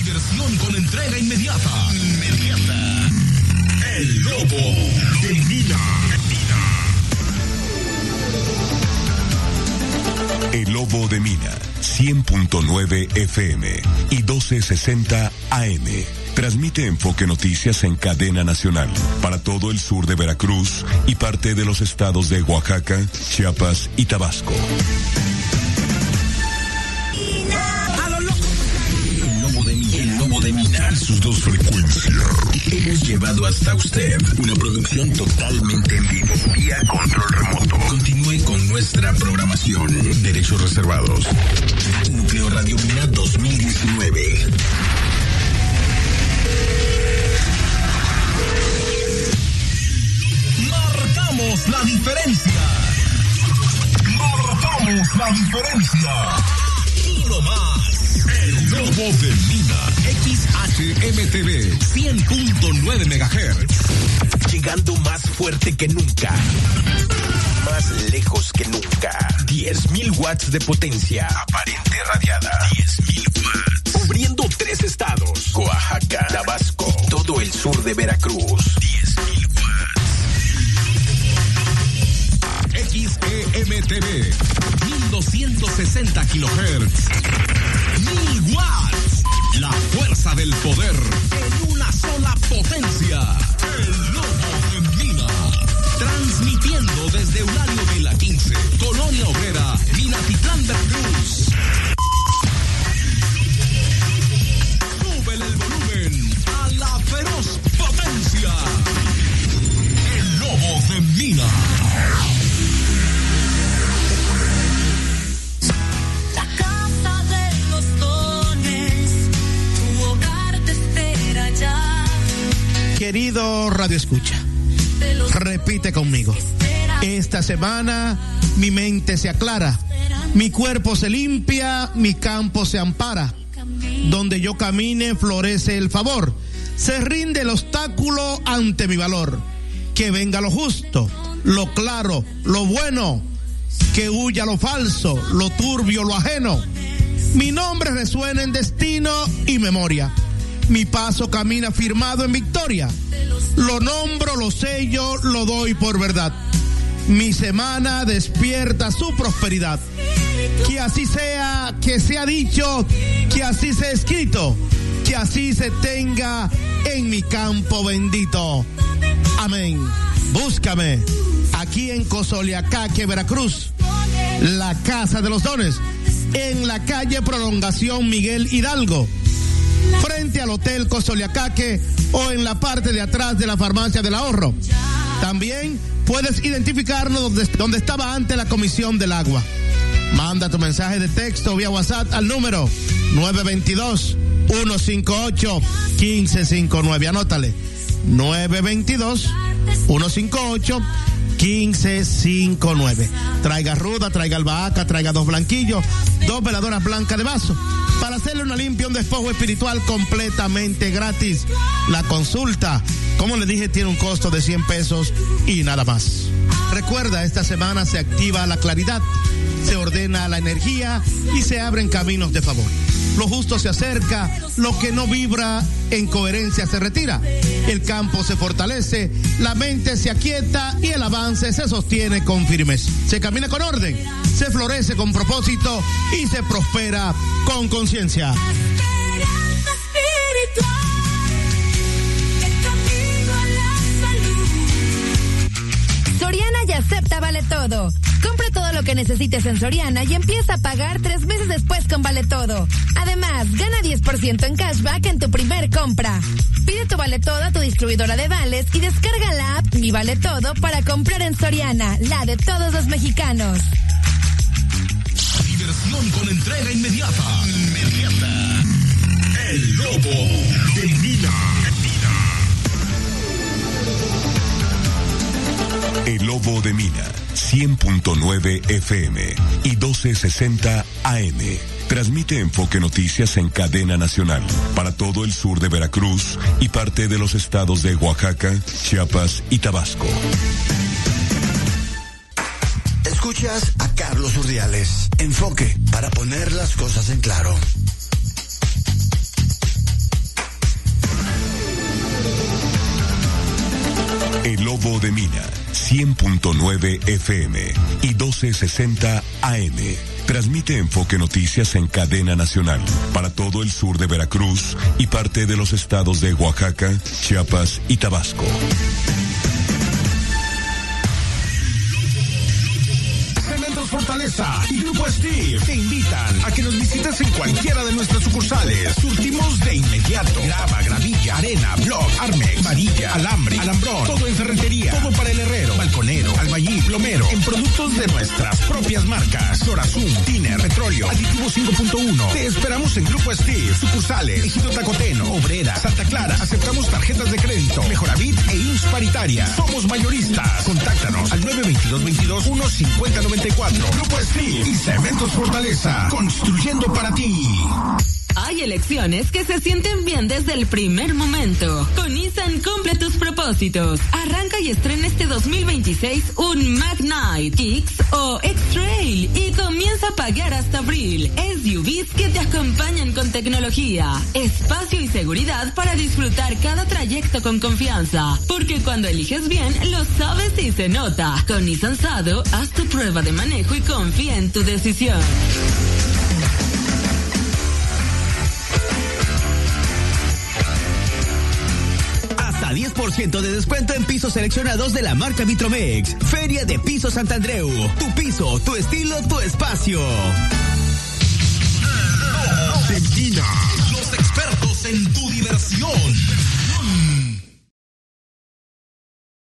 Diversión con entrega inmediata. El Lobo de Mina. El Lobo de Mina, 100.9 FM y 1260 AM. Transmite Enfoque Noticias en cadena nacional para todo el sur de Veracruz y parte de los estados de Oaxaca, Chiapas y Tabasco. El Lobo de Mina y sus dos frecuencias. Hemos llevado hasta usted una producción totalmente en vivo, vía control remoto. Continúe con nuestra programación. Derechos reservados. Núcleo Radio Mina 2019. Marcamos la diferencia. Y lo más. El Lobo de Mina, XHMTV, 100.9 MHz. Llegando más fuerte que nunca. Más lejos que nunca. 10.000 watts de potencia. Aparente radiada. 10.000 watts. Cubriendo 3 estados. Oaxaca, Tabasco, todo el sur de Veracruz. 10.000 watts. XEMTV, 1260 kilohertz. 1000 watts. La fuerza del poder en una sola potencia. El Lobo de Mina. Transmitiendo desde Eulario Vila 15, Colonia Obrera, Minatitlán, Veracruz. Súbele el volumen a la feroz potencia. El Lobo de Mina. Querido Radio Escucha, repite conmigo. Esta semana mi mente se aclara, mi cuerpo se limpia, mi campo se ampara. Donde yo camine florece el favor, se rinde el obstáculo ante mi valor. Que venga lo justo, lo claro, lo bueno, que huya lo falso, lo turbio, lo ajeno. Mi nombre resuena en destino y memoria. Mi paso camina firmado en victoria. Lo nombro, lo sello, lo doy por verdad. Mi semana despierta su prosperidad. Que así sea, que sea dicho, que así sea escrito, que así se tenga en mi campo bendito. Amén. Búscame aquí en Cosoleacaque, Veracruz, la Casa de los Dones, en la calle Prolongación Miguel Hidalgo, frente al Hotel Cosoleacaque o en la parte de atrás de la Farmacia del Ahorro. También puedes identificarnos donde estaba antes la Comisión del Agua. Manda tu mensaje de texto vía WhatsApp al número 922-158-1559. Anótale. 922-158-1559. Traiga ruda, traiga albahaca, traiga 2 blanquillos, 2 veladoras blancas de vaso, para hacerle una limpia, un despojo espiritual completamente gratis. La consulta, como le dije, tiene un costo de 100 pesos y nada más. Recuerda, esta semana se activa la claridad, se ordena la energía y se abren caminos de favor. Lo justo se acerca, lo que no vibra en coherencia se retira. El campo se fortalece, la mente se aquieta y el avance se sostiene con firmeza. Se camina con orden, se florece con propósito y se prospera con conciencia. Soriana ya acepta Vale Todo. Compra todo lo que necesites en Soriana y empieza a pagar 3 meses después con Vale Todo. Además, gana 10% en cashback en tu primer compra. Pide tu Vale Todo a tu distribuidora de vales y descarga la app Mi Vale Todo para comprar en Soriana, la de todos los mexicanos. Diversión con entrega inmediata. El Lobo de Mina. El Lobo de Mina, 100.9 FM y 1260 AM. Transmite Enfoque Noticias en cadena nacional para todo el sur de Veracruz y parte de los estados de Oaxaca, Chiapas y Tabasco. Escuchas a Carlos Urdiales. Enfoque, para poner las cosas en claro. Lobo de Mina, 100.9 FM y 1260 AM. Transmite Enfoque Noticias en cadena nacional para todo el sur de Veracruz y parte de los estados de Oaxaca, Chiapas y Tabasco. Fortaleza y Grupo Steve te invitan a que nos visites en cualquiera de nuestras sucursales. Surtimos de inmediato grava, gravilla, arena, block, armex, varilla, alambre, alambrón, todo en ferretería, todo para el herrero, balconero, albañil, plomero, en productos de nuestras propias marcas. Sorazum, Tiner, Petróleo, Aditivo 5.1. Te esperamos en Grupo Steve, sucursales, Ejido Tacoteno, Obrera, Santa Clara. Aceptamos tarjetas de crédito, Mejoravit e IMSS Paritaria. Somos mayoristas. Contáctanos al 922-22-15094. Grupo Steve y Cementos Fortaleza, construyendo para ti. Hay elecciones que se sienten bien desde el primer momento. Con Nissan cumple tus propósitos. Arranca y estrena este 2026 un Mag-Knight, Kicks o X-Trail y comienza a pagar hasta abril. SUVs que te acompañan con tecnología, espacio y seguridad para disfrutar cada trayecto con confianza. Porque cuando eliges bien, lo sabes y se nota. Con Nissan Sado, haz tu prueba de manejo y confía en tu decisión. Hasta 10% de descuento en pisos seleccionados de la marca Vitromex. Feria de Pisos Santandreu. Tu piso, tu estilo, tu espacio. Los expertos en tu diversión.